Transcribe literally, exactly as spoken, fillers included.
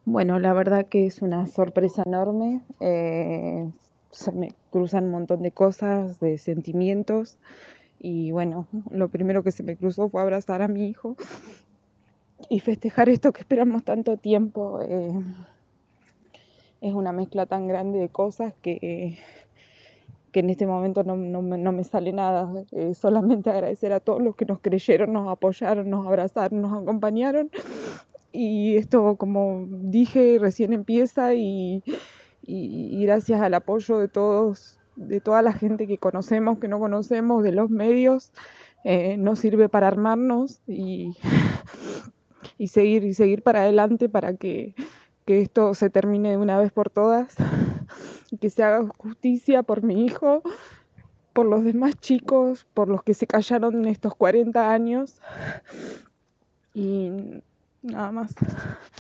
Bueno, la verdad que es una sorpresa enorme. Eh, se me cruzan un montón de cosas, de sentimientos. Y bueno, lo primero que se me cruzó fue abrazar a mi hijo y festejar esto que esperamos tanto tiempo. Eh, es una mezcla tan grande de cosas que, que en este momento no, no me, no me sale nada. Eh, solamente agradecer a todos los que nos creyeron, nos apoyaron, nos abrazaron, nos acompañaron. Y esto, como dije, recién empieza y, y, y gracias al apoyo de todos, de toda la gente que conocemos, que no conocemos, de los medios, eh, nos sirve para armarnos y, y seguir y seguir para adelante para que, que esto se termine de una vez por todas y que se haga justicia por mi hijo, por los demás chicos, por los que se callaron en estos cuarenta años y nada más.